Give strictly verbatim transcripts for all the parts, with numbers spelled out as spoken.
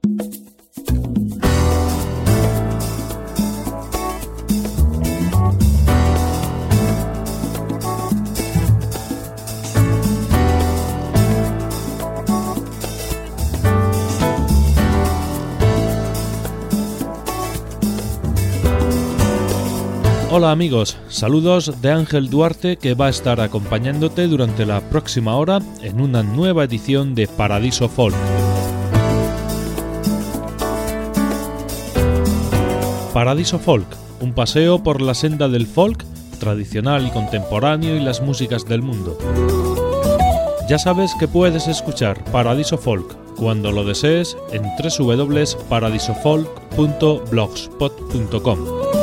Hola amigos, saludos de Ángel Duarte, que va a estar acompañándote durante la próxima hora en una nueva edición de Paradiso Folk. Paradiso Folk, un paseo por la senda del folk, tradicional y contemporáneo y las músicas del mundo. Ya sabes que puedes escuchar Paradiso Folk cuando lo desees en doble u doble u doble u punto paradisofolk punto blogspot punto com.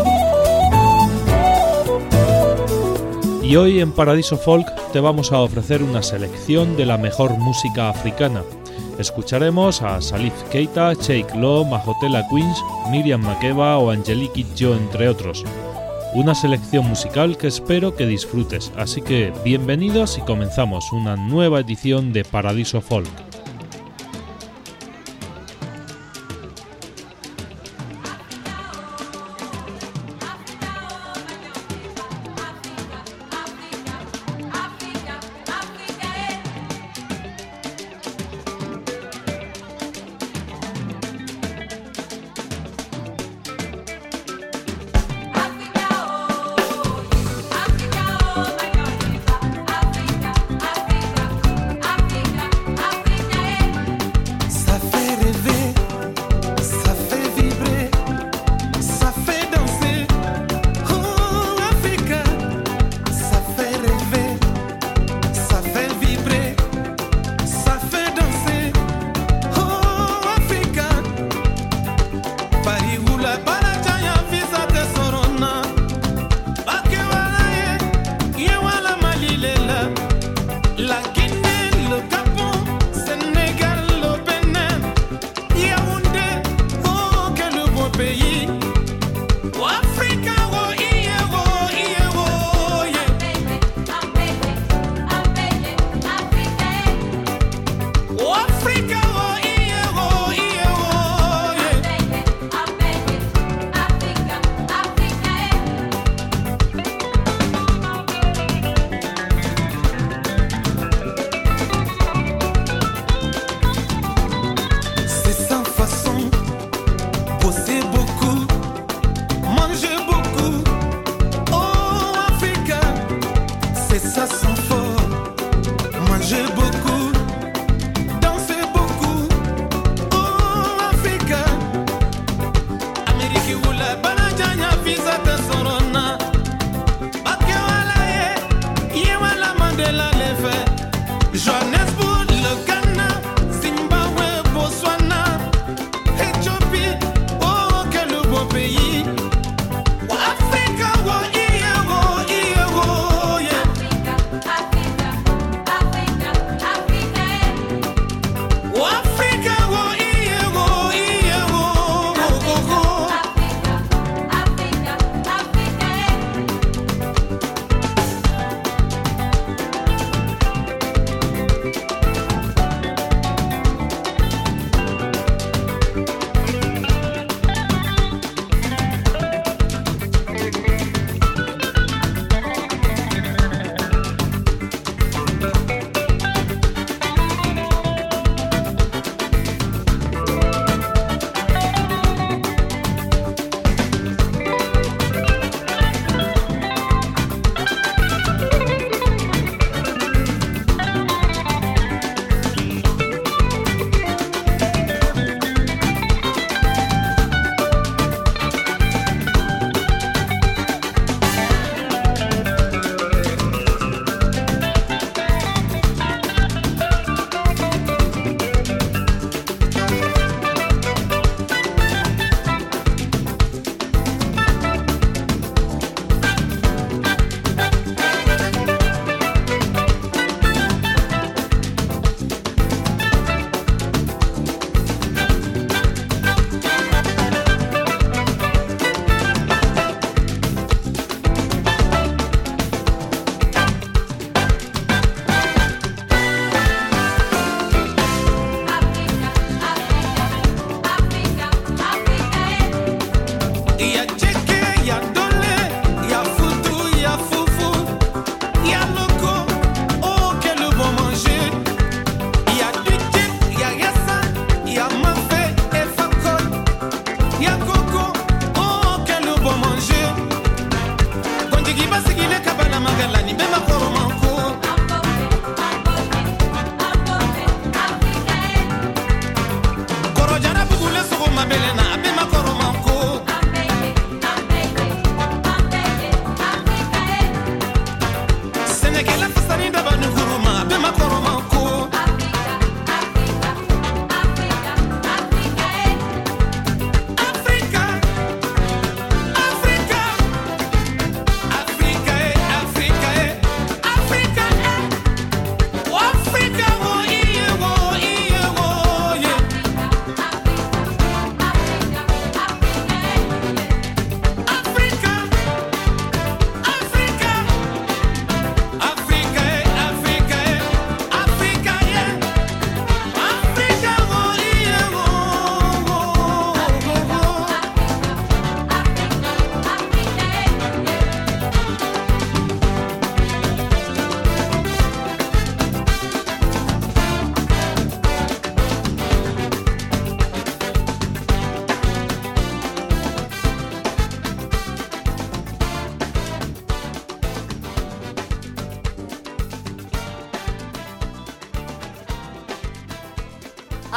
Y hoy en Paradiso Folk te vamos a ofrecer una selección de la mejor música africana. Escucharemos a Salif Keita, Sheikh Lo, Mahotela Queens, Miriam Makeba o Angelique Kidjo, entre otros. Una selección musical que espero que disfrutes, así que bienvenidos y comenzamos una nueva edición de Paradiso Folk. Africa,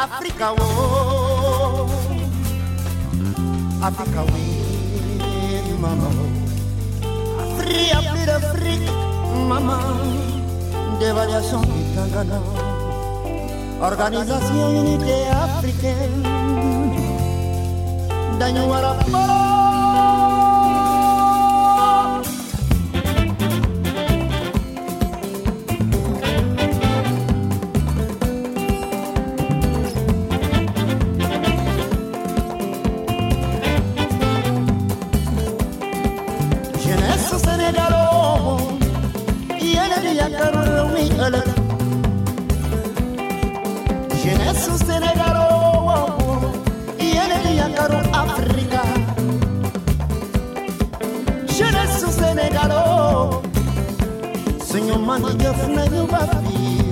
Africa, oh, Africa, oh, mama, free, free, free, mama, de variación italiana, Organización Unité Africaine, daño a la Jeunesse au Sénégal, yéné yakaro Africa. Jeunesse au Sénégal, Seigneur mani def nañu ba fi.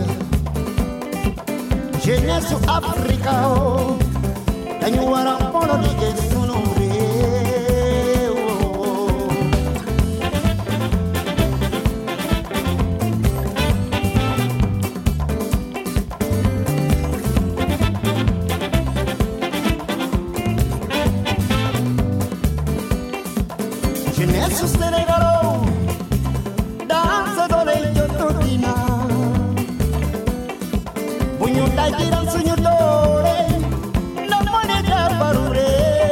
Jeunesse au Africa, dañu wara polo liggéey sunu réew. Jeunesse sénégalo, danza dole yototina. Bunyo tajira sunyo dole, no moneta barure.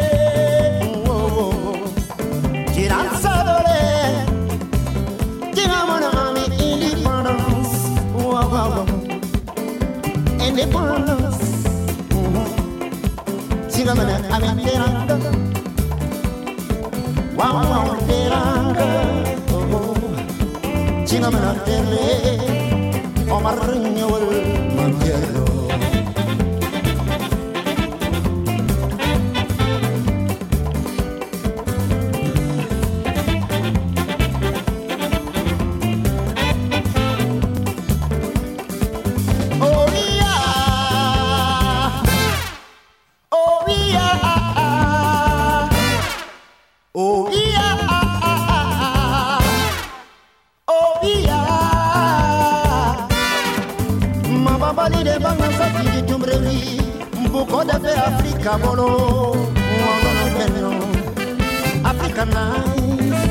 Jiranza dole, jiramana ami independence. Wow wow, independence. Jiramana ami teranga. Wow, wow, teranga, oh, China mana terle, Omar Nyawal Manjelo. Oh yeah, oh yeah. Oh yeah, oh yeah. Ma baba li de banga sati di tumbreli, mbuko de fe Africa bolo, mwana benno, Africa nice.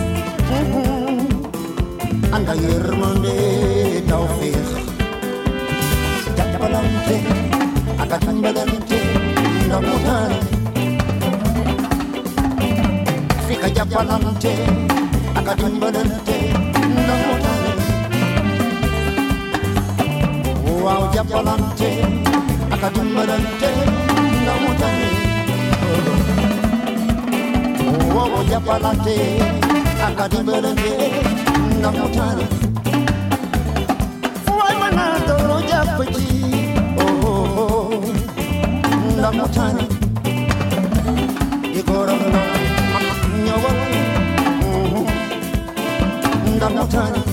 Anda yermande tawfiq, jabalante, akatambalante, namutani. Africa jabalante, akatambalante, namutani. Wow jabalante, akatambalante, namutani. Wow jabalante, akatambalante, namutani. Why manado japaji, oh oh, namutani. Igora no. Ndamutani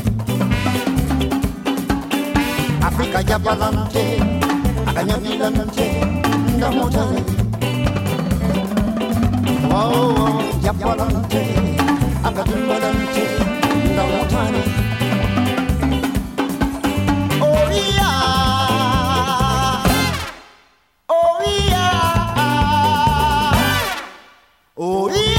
Africa jabalante akanyamilante ndamutani wow jabalante akadimbalante ndamutani oh yeah oh yeah oh yeah.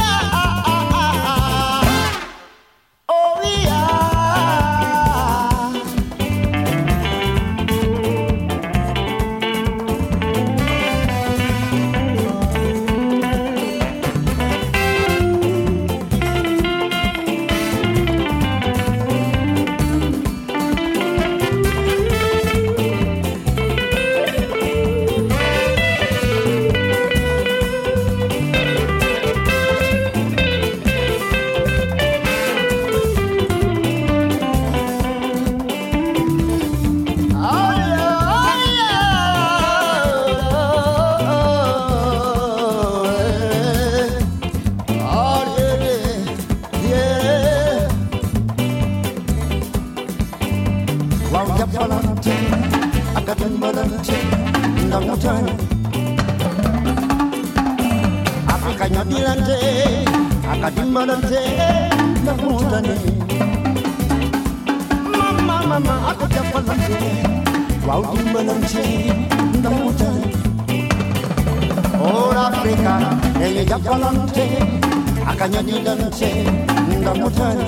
Akadimbalante, namutani. Mama, mama, akadimbalante. Wow, dimbalante, namutani. Africa Eyi japalante Akanya didante Ndamutani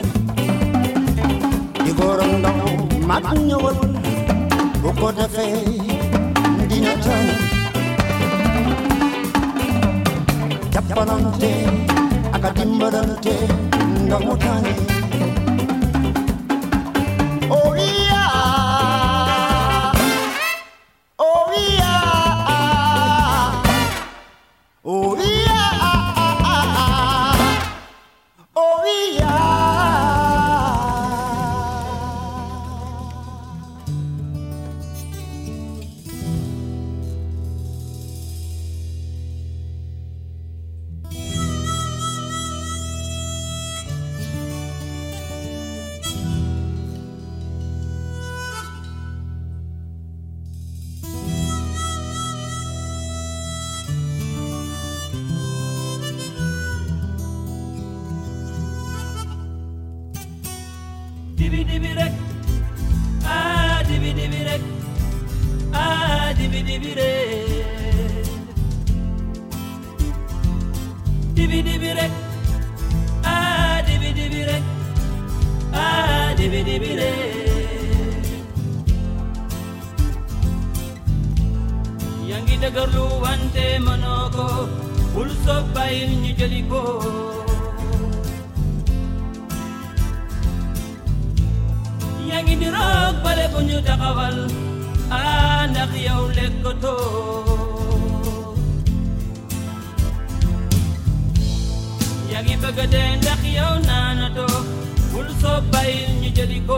Igoranda Matnyawal Buko defe Dinatani Japalante Akatimbalante Ndamutani Oh yeah Oh yeah Oh yeah Oh yeah Dibi dibi rek, ah dibi dibi rek, ah dibi dibi rek, dibi dibi rek, ah dibi dibi rek, ah dibi dibi rek. Yangi degarlu wante manoko, bul sobay ñu jëli ko. Yangi di roog bale bu ñu taxawal ah ndax yow lekkatoo yangi bëgg dee ndax yow naanatoo bul soo bàyyil ñu jëli ko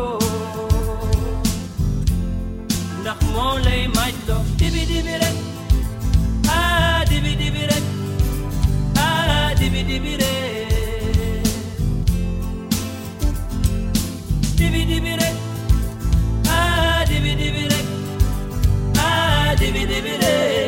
ndax moo lay maaj loo dibi dibi rek ah dibi dibi rek ah dibi dibi rek dibi dibi rek ah dibi dibi rek ah dibi dibi rek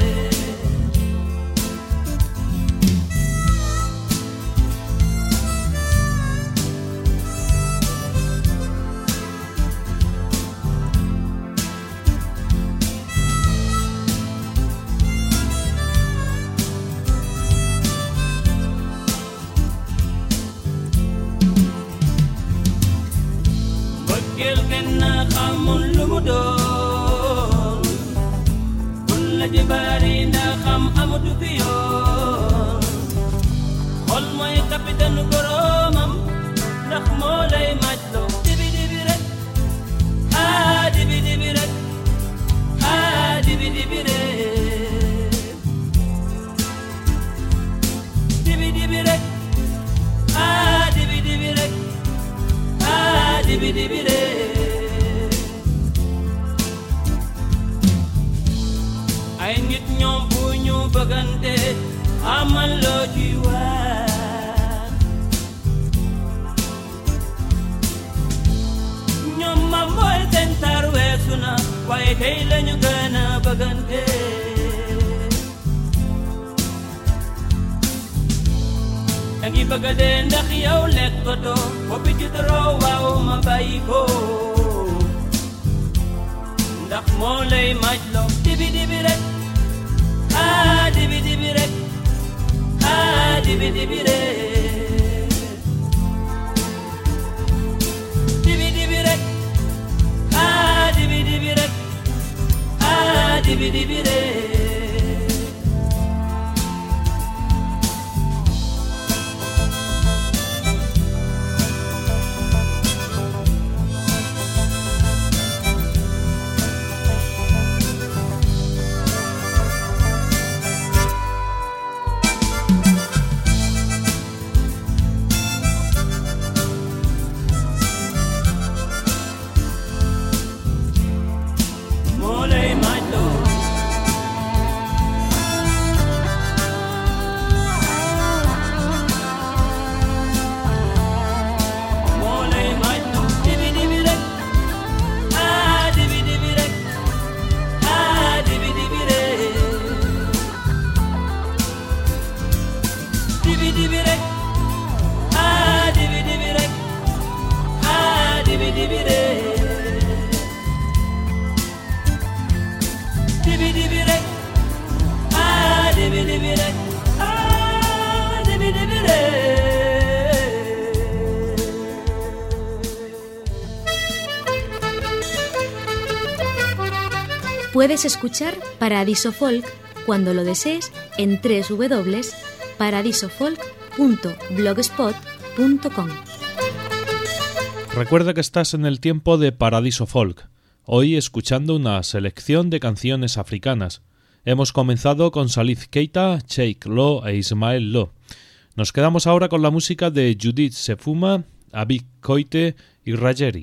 bëggeel kenn xamul lu mu doon bul la jibaari ndax xam amatu fi yoon xol mooy capitaine boromam ndax moo lay màcc loo dibi dibi rek ah dibi dibi rek ah dibi dibi rek dibi dibi rek ah dibi dibi rek ah dibi dibi rek ay nit ñoom bu ñu bëggante amal loo ci wax ñoom ma mooy seen tar weesu na waaye tey lañu gën a bëggante dangi bëgg dee ndax yow lekkatoo boppi ci doroo waaw ma bàyyi ko ndax moo lay maaj loo dibi dibi rek ah dibi dibi rek ah dibi dibi rek dibi dibi rek ah dibi dibi rek ah dibi dibi rek dibi dibi rek ah dibi dibi rek Puedes escuchar Paradiso Folk cuando lo desees en doble u doble u doble u punto paradiso folk punto blogspot punto com. Recuerda que estás en el tiempo de Paradiso Folk, hoy escuchando una selección de canciones africanas. Hemos comenzado con Salif Keita, Cheikh Lo e Ismael Lo. Nos quedamos ahora con la música de Judith Sefuma, Abik Koité y Rajeri.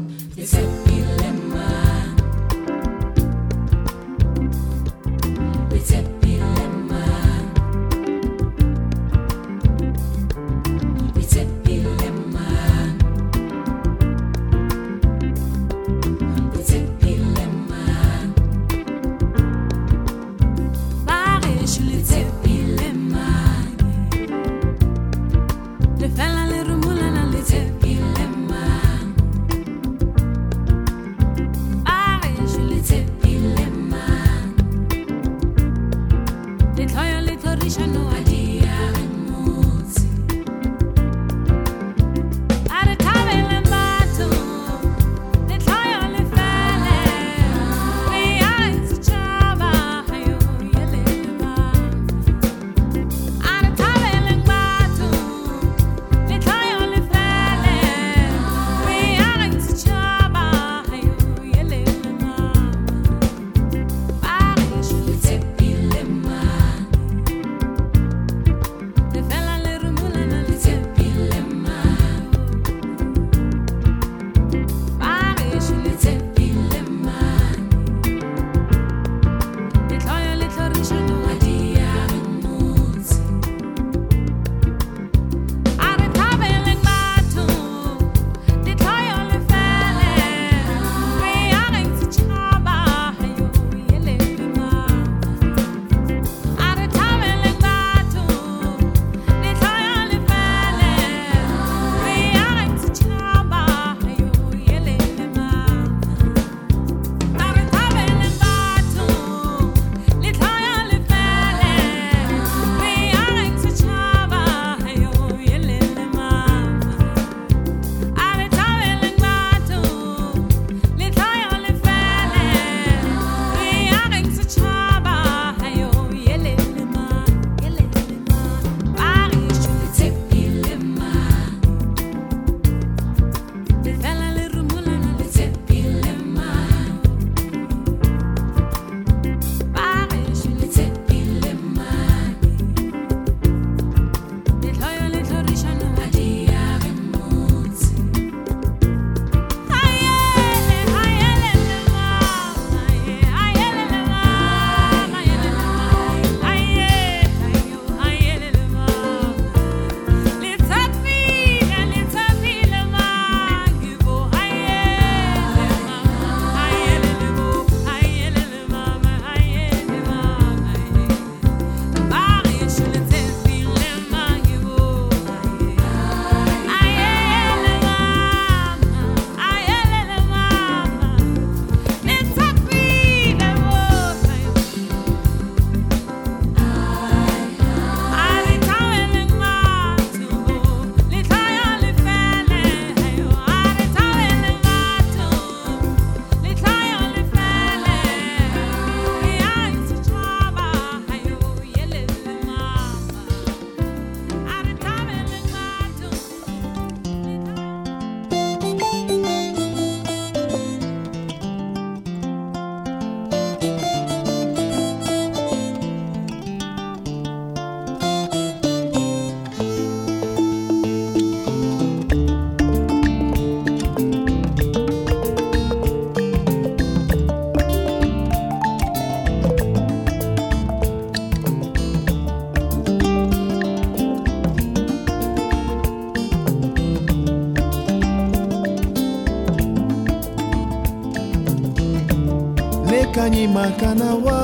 Nekanyima kanawa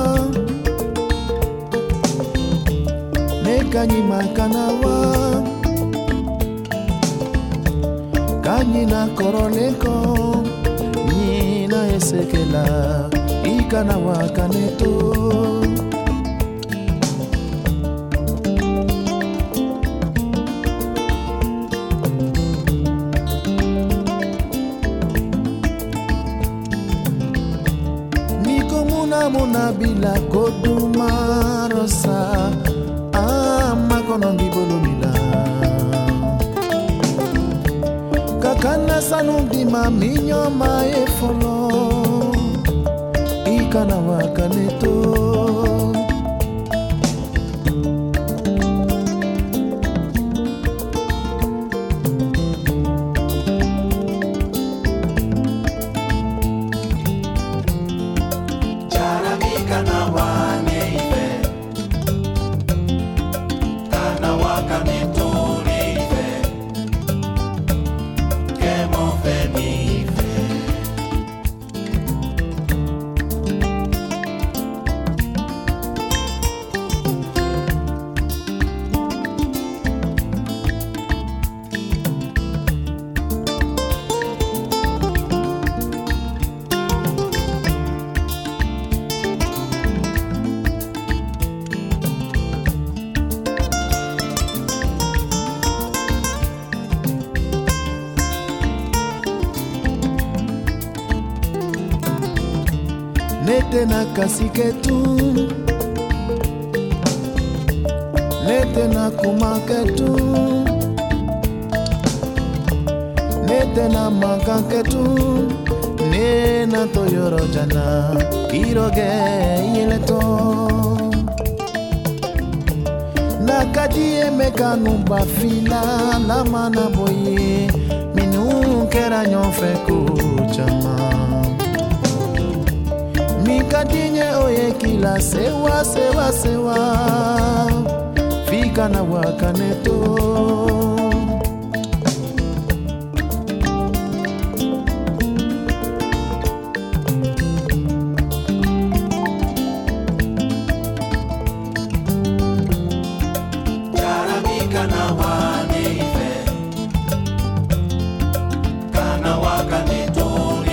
Nekanyima kanawa Kanyina koroneko Nina esekela Ikanawa kaneto bila koduma rosa ama kono bibolomila kakana sanundi maminyo mae folo ikana wakaneto Nete na kasiketu Nete na kumaketu Nete na makaketu Nena toyoro jana Iroge yeleto Nakadie mekanu bafila Lama na boye Minu kera nyonfe kuchama Mikadinye oye kila sewa sewa sewa Fika na wakaneto Jaramika na waneife Kana wakaneto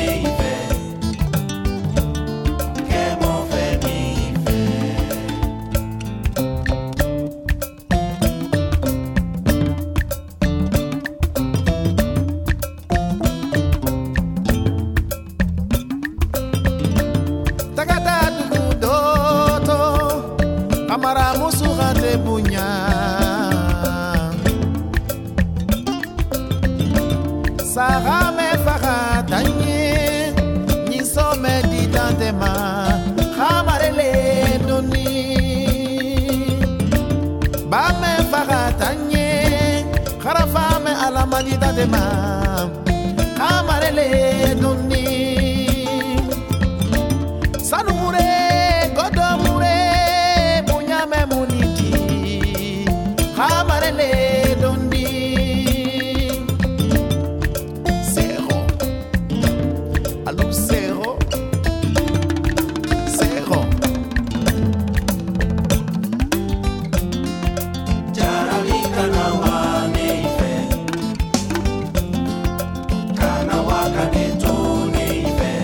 Amara musuha te bunya Sara me fara tanye Ni some di dantema Hamarele doni Ba me fara tanye Kharafa me alama di dantema Hamarele doni Sanumure Godomure Muniti Hamarele dondi Zero Allô zero Zero Jaramika na waneife Kana wakaneto neife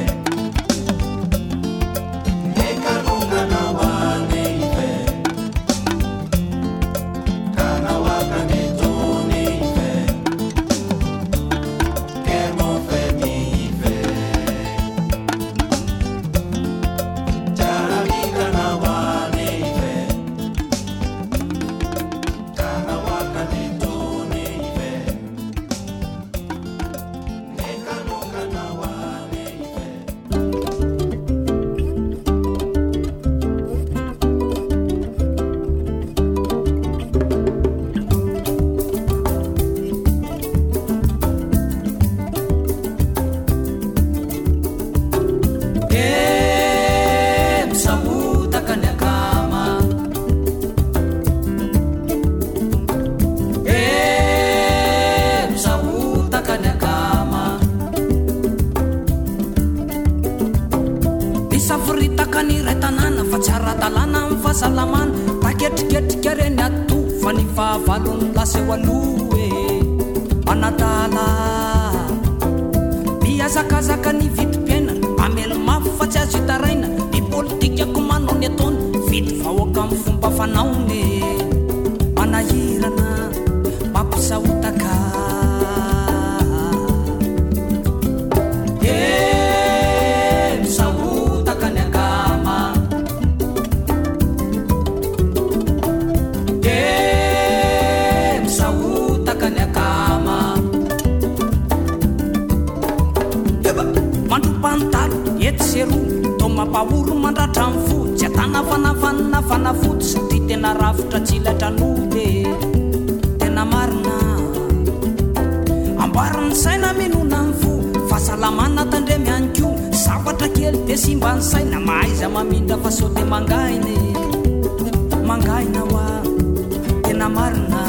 Ekanuka na waneife Salaman paket ket kerenya tu fani fa valon la se walue anatala bia zaka zaka ni vit pena amel mafatsy azy taraina ni politika komano ni aton vit vahoaka amin'ny fomba fanaone manahirana mampisaotaka e misaotaka ny agama naratra amin'ny fo tsy atana fanafanina fanafody sy ty tena rafitra tsy latranode tena marina ambariny saina minona ny fo fahasalamana tandremy any ko zavatra kely de simba ny saina mahaiza mamindra fa so de mangainy mangaina hoa tena marina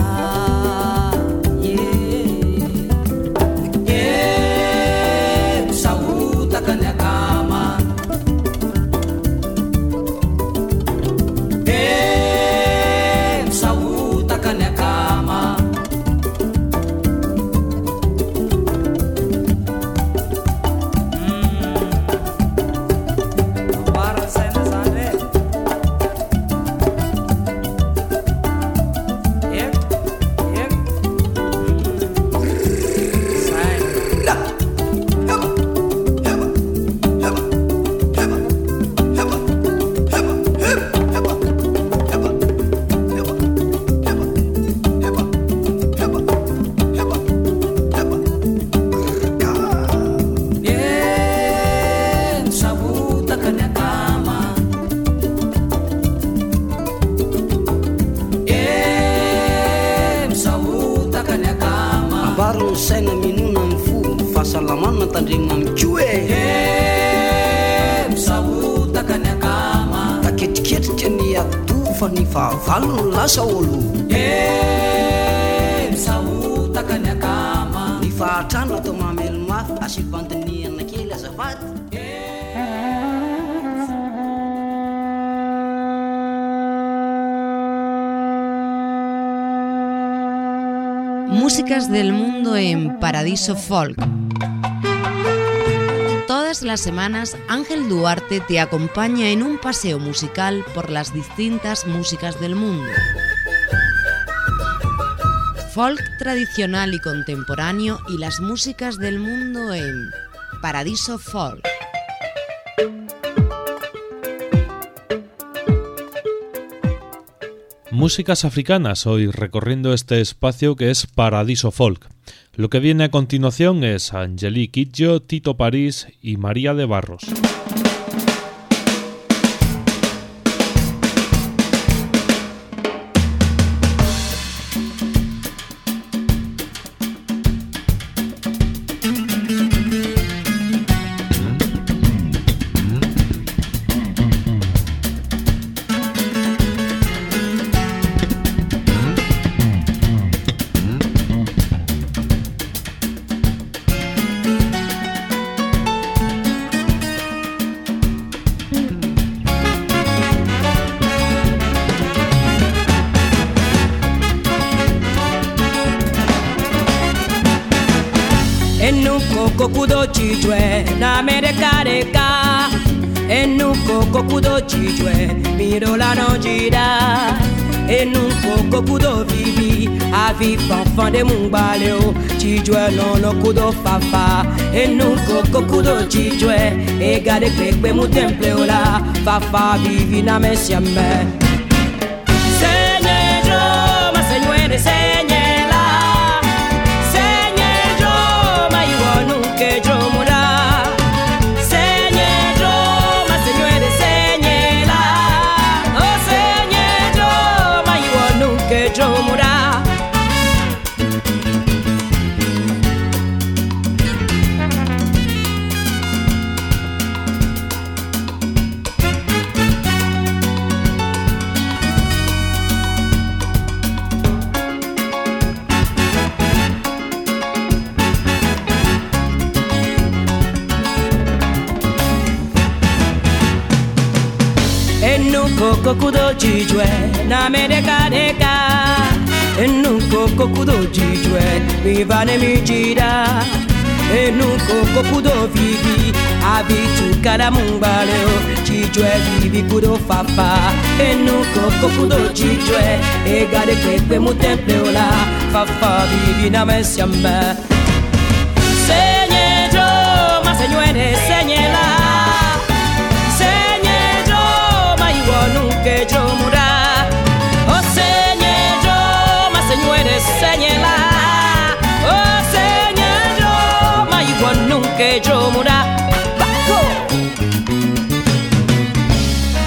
saina minona ny fo fahasalamana tandrema mikoe misahotaka ny akama taketriketrika ny atofa ny fahavalo ny lasa olo misahotaka ny akama ny fahatrana atao mamelo mafy asivantiniana kely azavady. Músicas del mundo en Paradiso Folk. Todas las semanas Ángel Duarte te acompaña en un paseo musical por las distintas músicas del mundo. Folk tradicional y contemporáneo y las músicas del mundo en Paradiso Folk. Músicas africanas, hoy recorriendo este espacio que es Paradiso Folk. Lo que viene a continuación es Angelique Kidjo, Tito París y María de Barros. Kokudo chijwe na merekareka enuko kokudo chijwe mirola no jida enuko kokudo vivi avi fanfan de mungbaleo chijwe no no kudo fafa enuko kokudo chijwe egade pepe mu temple ola fafa vivi na mesiame señero ma señore señela que yo mura señero ma señore señela oh señero ma yo nunca yo mura kokudo jijwe na medeka deka enuko kokudo jijwe vivane mijida enuko kokudo vivi abitu kada mumbaleo jijwe vivi kudo fafa enuko kokudo jijwe egade pepe mu temple ola fafa vivi na mesiamba señero ma señore señela nunca yo mura oh señero ma señores señela oh señero ma igual nunca yo mura Baco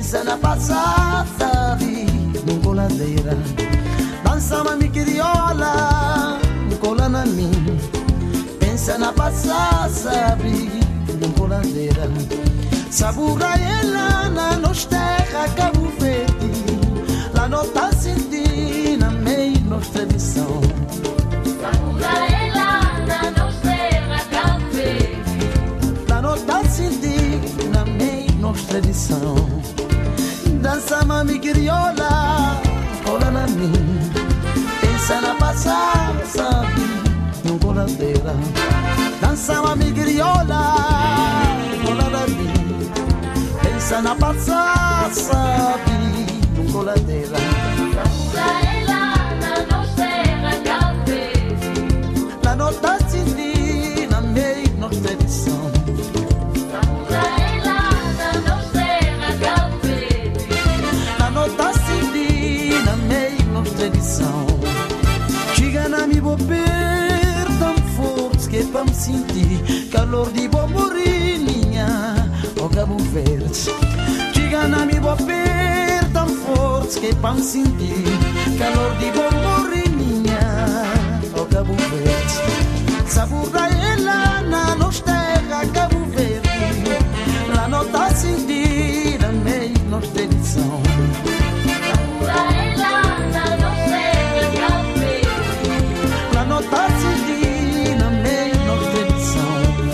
pensa na passata vida coladeira. Dança mami criola, cola na mim. Pensa na passata vida coladeira. Sabura ela na nos terra Cabo Verde. La nota senti na meio nos tradição. Sabura ela na nos terra Cabo Verde. La nota senti na meio nos tradição. Dança mami criola, cola na mim. Pensa na passada, sabe, no coladeira. Dança mami criola, cola na mim. Pensa na passada, sabe, no coladeira. Sabura ela na nos terra Cabo Verde. La nota senti na meio nos tradição. Sabura ela na nos terra Cabo Verde. La nota senti na meio nos tradição. Chega na mi bobeira tão forte que pra me sentir calor de bom morinha. O Cabo Verde. Chega na mi bobeira tão forte que pra me sentir calor de bom morinha. O Cabo Verde. Sabura ela na nos terra Cabo Verde. La nota sentir na meio nos tradição. Sabura ela na nos terra Cabo Verde. La nota sentir na meio nos tradição.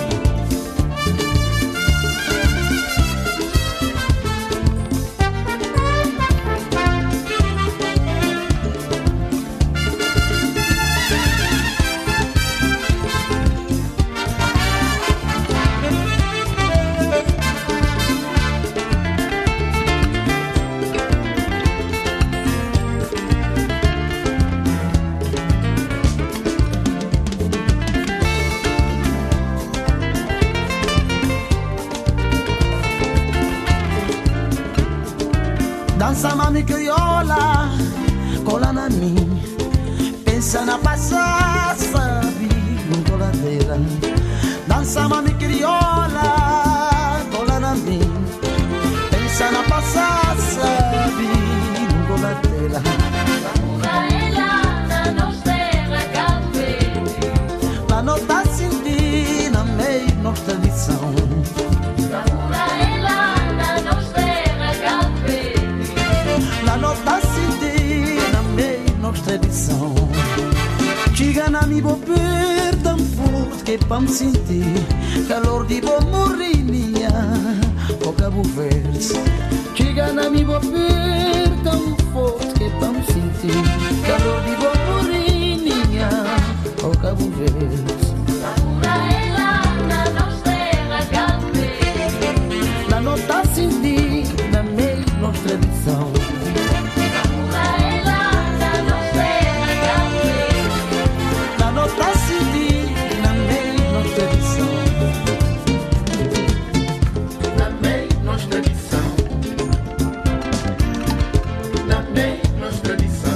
Dança mami criola, cola na mim. Pensa na passada, sabe, no coladeira. Dança mami criola, cola na mim. Pensa na passada, sabe, no coladeira. Sabura ela na nos terra Cabo Verde. La nota senti na meio nos tradição. Sabura ela na nos terra Cabo Verde. La nota senti na meio nos tradição. Chega na mi bobeira tão forte que pra me sentir calor de bom morinha. O Cabo Verde. Chega na mi bobeira tão forte que pra me sentir calor de bom morinha. O Cabo Verde. Sabura ela na nos terra Cabo Verde. La nota senti na meio nos tradição. Sabura ela na nos terra Cabo Verde. La nota senti na meio nos tradição. Na meio nos tradição. Na meio nos tradição.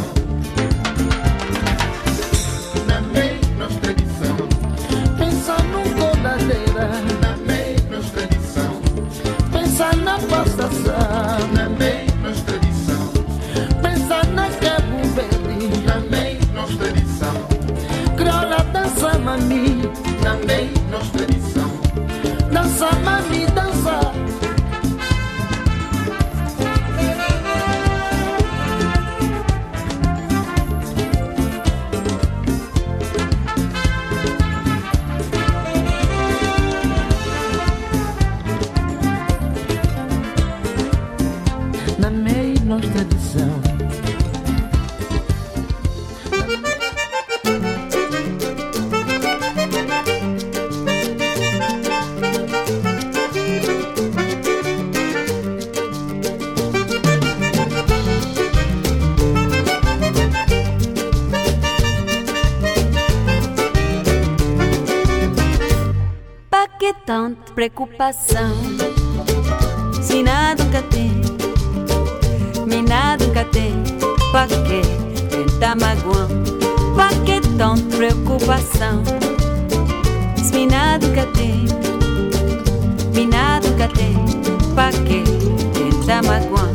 Na meio nos tradição. Pensa num coladeira. Na meio nos tradição. Pensa na passação. Na meio nos tradição. Pensa na Cabo Verde. Na meio nos tradição. Criola dança mami. Na meio nos tradição. Dança mami, dança. Na meio nos tradição. Pra que tanta preocupação? Se nada nunca tem, me nada nunca tem. Pra que tentar magoar? Pra que tanta preocupação? Se me nada nunca tem, me nada nunca tem. Pra que tentar magoar?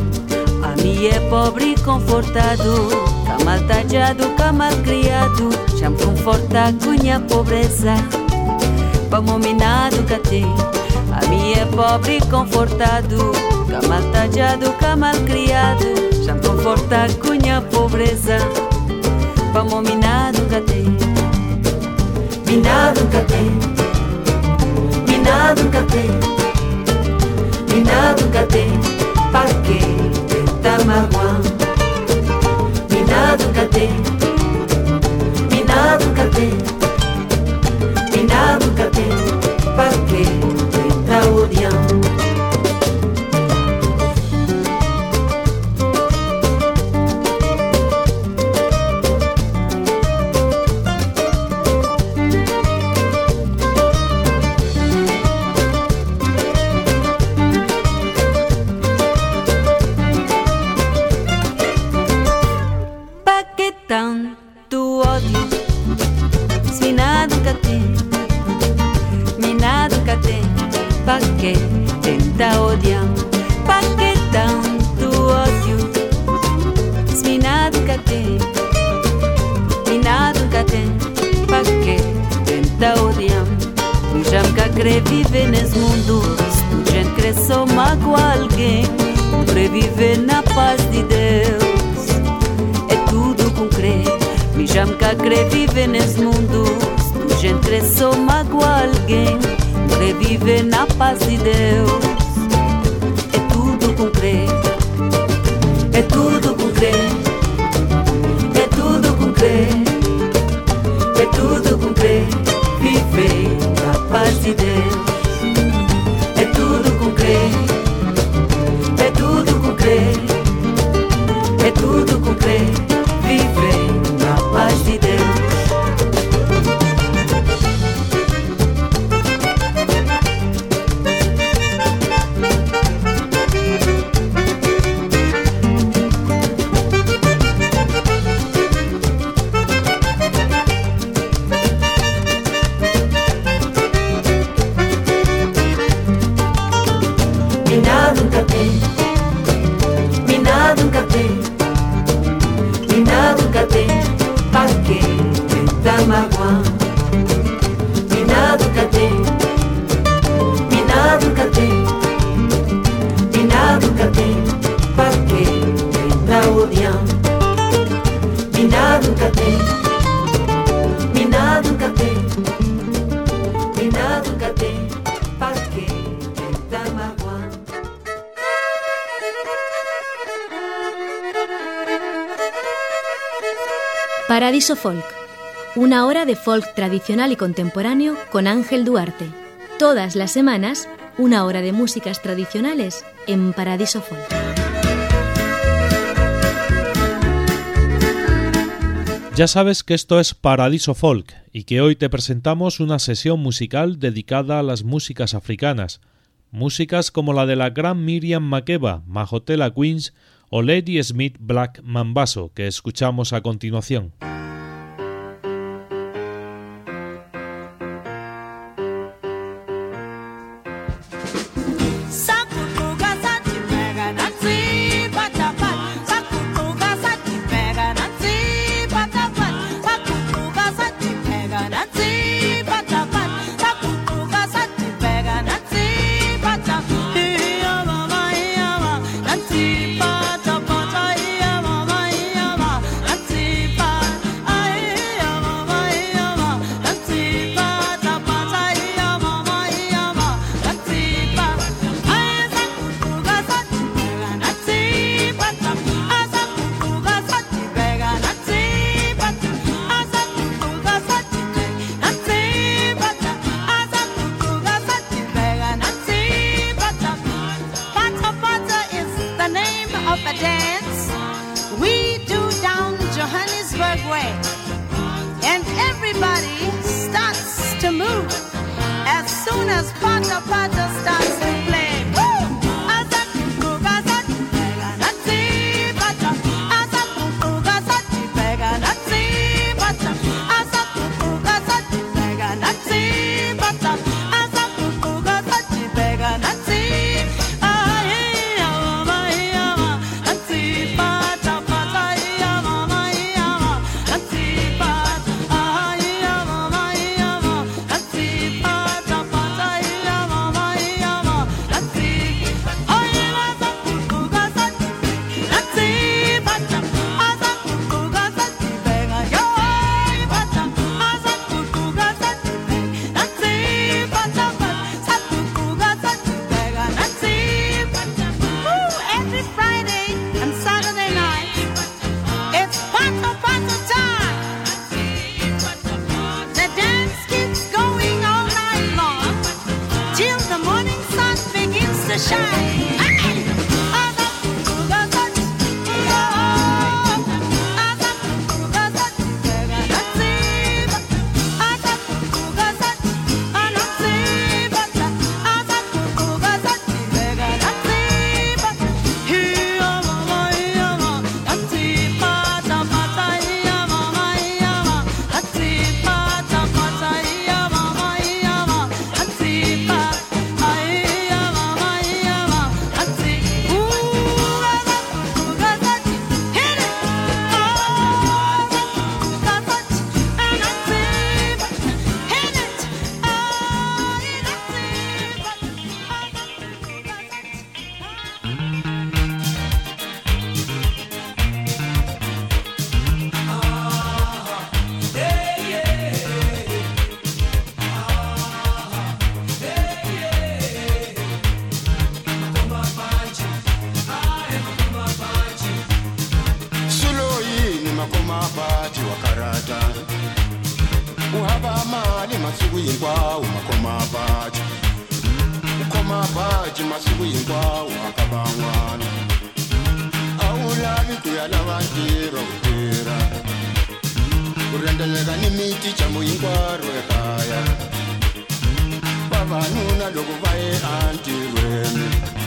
pobre e confortado, cá mal tallado, cá mal criado, já me conforta com a pobreza. Vamos minado que tem, a minha é pobre e confortado, cá mal tallado, cá mal criado, já me conforta com a pobreza. Vamos minado que tem, minado que tem, minado que tem, minado que tem, pa que tenta magoar. Minado que tem, minado que tem, minado que tem, pa que tenta odiar. Tanto ódio, se minado que tem, minado que tem, pa que tenta odiar. Pa que tanto ódio, se minado que tem, minado que tem, pa que tenta odiar. Um jam que crê viver nesse mundo, se tu gente crê só magoar alguém, um crê viver na paz de Deus. Tudo com crer, me chamo que crê viver nesse mundo. Se tu gente crê só magoar alguém, crê viver na paz de Deus. É tudo com crer, é tudo com crer, é tudo com crer, é tudo com crer, viver na paz de Deus. É tudo com crer, é tudo com crer, é tudo com crer, viver na paz de Deus. Minado nunca tem, minado nunca tem, minado nunca tem, pa que tenta magoar. Minado nunca tem, minado nunca tem, minado nunca tem, pa que tenta odiar. Minado nunca tem, minado nunca tem, minado nunca tem, pa que tenta magoar. Paradiso Folk, una hora de folk tradicional y contemporáneo con Ángel Duarte. Todas las semanas, una hora de músicas tradicionales en Paradiso Folk. Ya sabes que esto es Paradiso Folk y que hoy te presentamos una sesión musical dedicada a las músicas africanas. Músicas como la de la gran Miriam Makeba, Mahotela Queens, o Lady Smith Black Mambazo, que escuchamos a continuación. Bye. masiku hinkwawo makoma baji ukoma baji masiku hinkwawo akaba n'wana a wu lavi ku ya lava ntirho ku tirha ku rendeleka ni miti dyambu hinkwaro ekaya vavanuna loko va ye antirhweni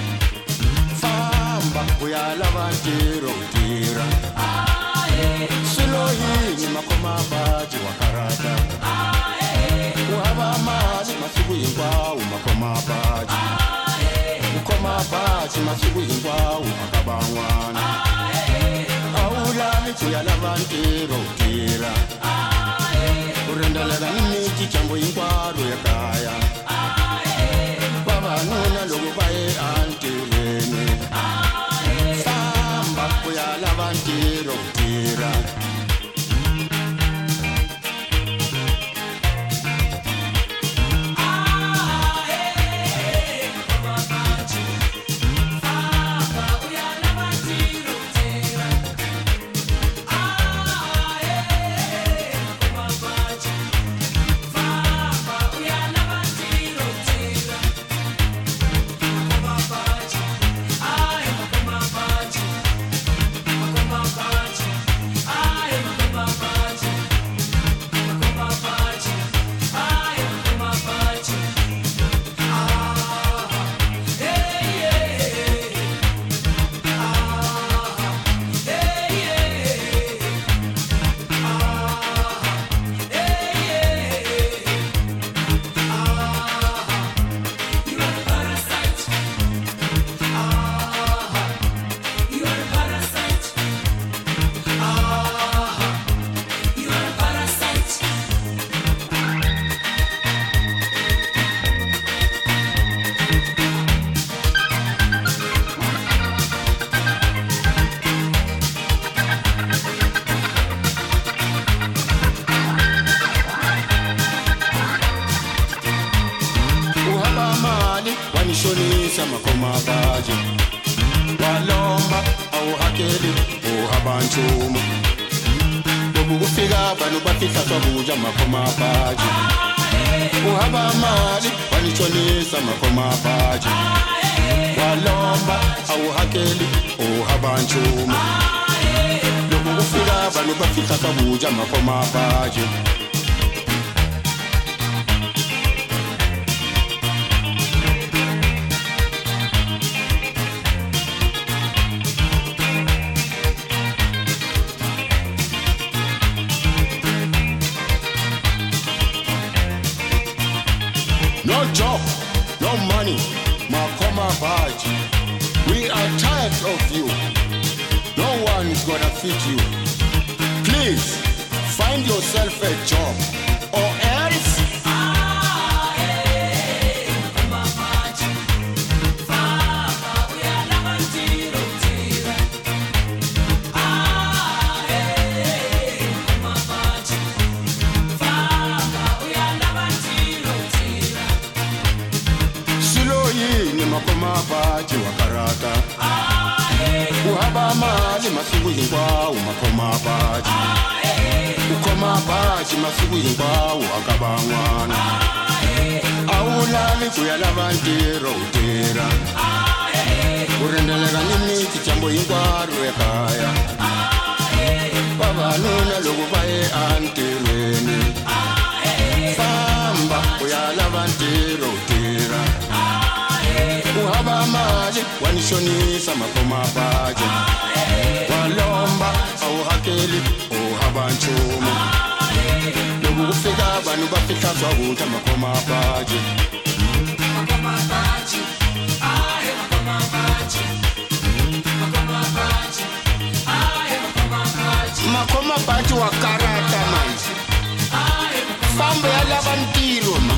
famba ku ya lava ntirho ku tirha swilo yini makoma baji wa karata u hava mali masiku hinkwawo makoma baji u khoma baji masiku hinkwawo akaba n'wana a wu lavi ku ya lava ntirho ku tirha ku rendeleka ni miti dyambu hinkwaro ekaya vavanuna loko va ye antirhweni famba ku ya lava ntirho ku tirha makoma baji wa karata man famba ya lava ntirho ma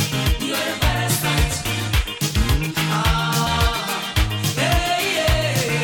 Yeah.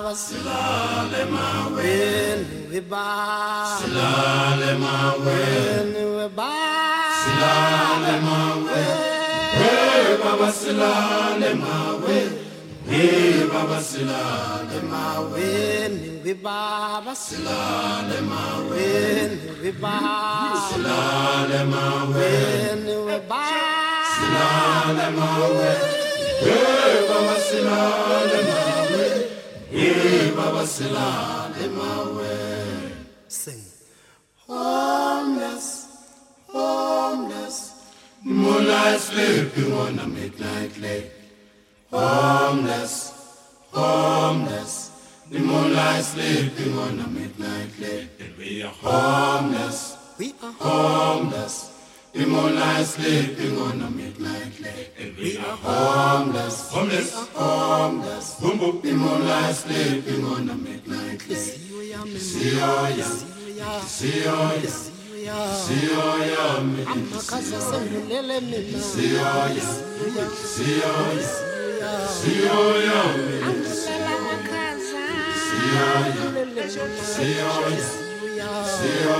baba silale mawe we baba silale mawe we baba silale mawe we baba silale mawe we baba silale mawe we baba silale mawe we baba silale mawe we baba silale mawe we baba silale mawe we baba silale mawe. Sing. Homeless, homeless, moonlight sleeping on a midnight lake. Homeless, homeless, the moonlight sleeping on a midnight lake. And we are homeless, we are homeless, the moonlight sleeping on a midnight lake. And we are homeless, homeless, homeless, boom boom, the moonlight sleeping on a midnight lake. See ya, see ya, see ya, see ya, amakaza sembulele mina. See ya, see ya, see ya, amakaza makaza. See ya, see ya, see ya,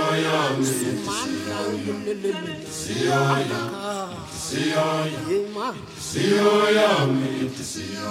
see ya, see ya, see ya, see ya.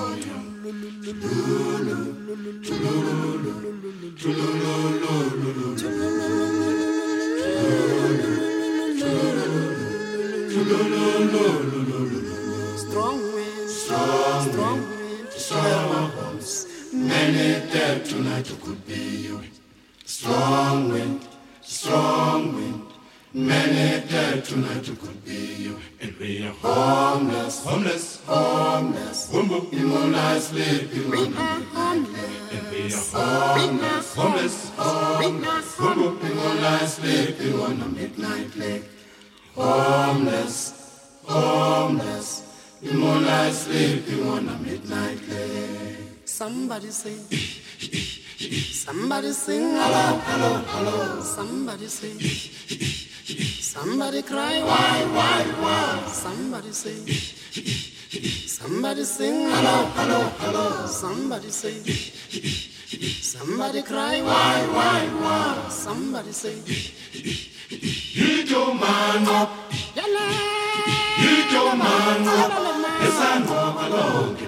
Strong wind, strong, strong wind, strong winds. Many dead tonight who could be you. Strong wind, strong wind. Many dead tonight who could be you. And we are homeless, homeless, homeless. Boom boom, in moonlight sleeping. We are homeless. And we are homeless, homeless, homeless. Boom boom, in moonlight sleeping on a midnight lake. Homeless, homeless, the moonlight sleeping on a midnight lake. Somebody sing, somebody sing, hello, hello, hello. Somebody sing, somebody cry, why, why, why. Somebody sing, somebody sing, hello, hello, hello. Somebody sing, somebody cry, why, why, why. Somebody sing. Hit your man up, hit your man up, yes I know alone,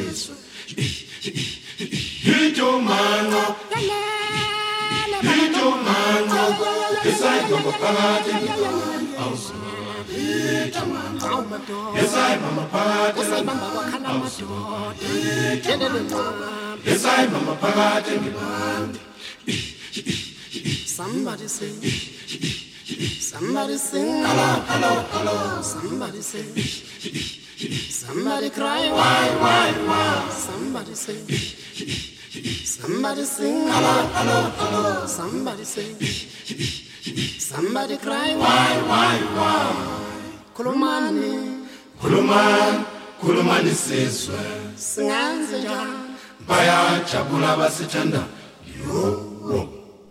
hit your man up, hit your man up, yes I know party, yes I know party, yes I know party, somebody sing. Somebody sing, hello, hello, hello. Somebody sing. Somebody cry, why, why, why. Somebody sing. Somebody sing, hello, hello, hello. Somebody sing. Somebody cry, why, why, why. Kulumani, Kuluman, Kulumani says, Singanza, Baya, Chabula Basichanda. Yo,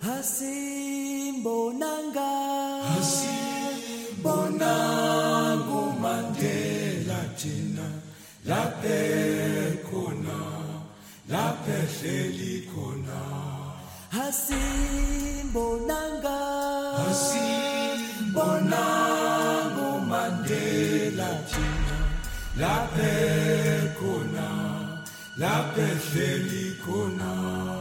Hasimbonanga Hasimbonangu Mandela Tina Lape Kona Lape Feli Kona Hasimbonanga Hasimbonangu Mandela Tina Lape Kona Lape Feli Kona.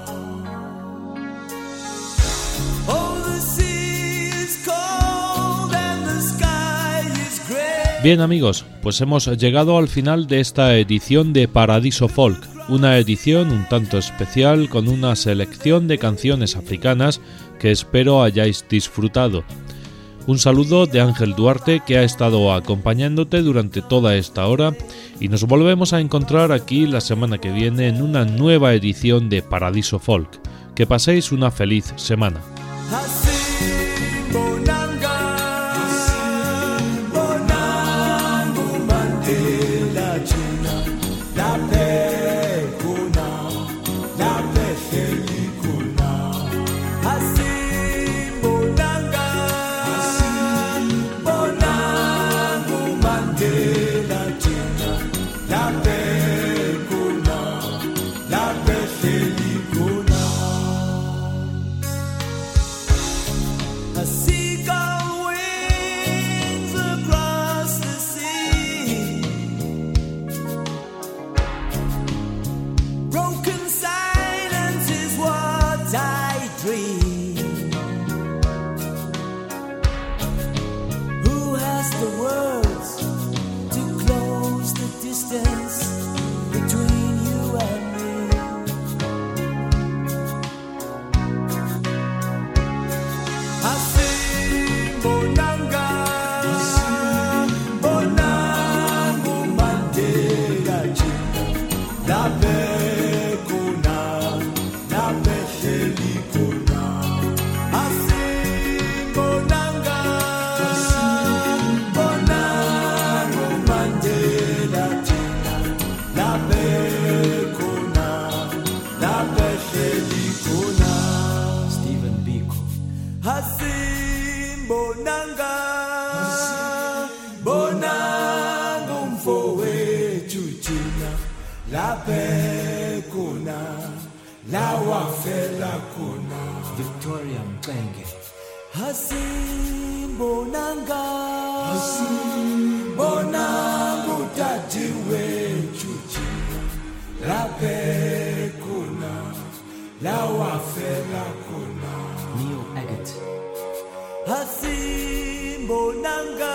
Bien amigos, pues hemos llegado al final de esta edición de Paradiso Folk, una edición un tanto especial con una selección de canciones africanas que espero hayáis disfrutado. Un saludo de Ángel Duarte, que ha estado acompañándote durante toda esta hora, y nos volvemos a encontrar aquí la semana que viene en una nueva edición de Paradiso Folk. Que paséis una feliz semana. La bonanga bonanga umfowethu thina laphe khona la wafela khona Victoria Mxenge hasimbonanga hasimbonanga utati wethu thina laphe khona la wafela khona Neil Agate hasimbonanga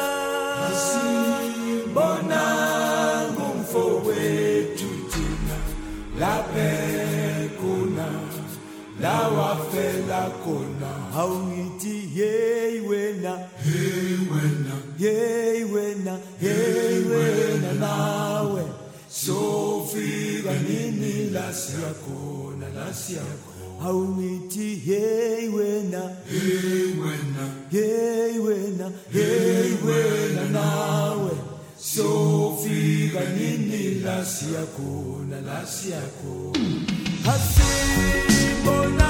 hasimbonanga umfowethu thina laphe khona la wafela khona awungithi hey wena hey wena hey wena hey wena nawe sofika nini la siyakhona la siyakhona awungithi hey wena hey wena hey wena hey wena nawe sofika nini la siyakhona la siyakhona hasimbona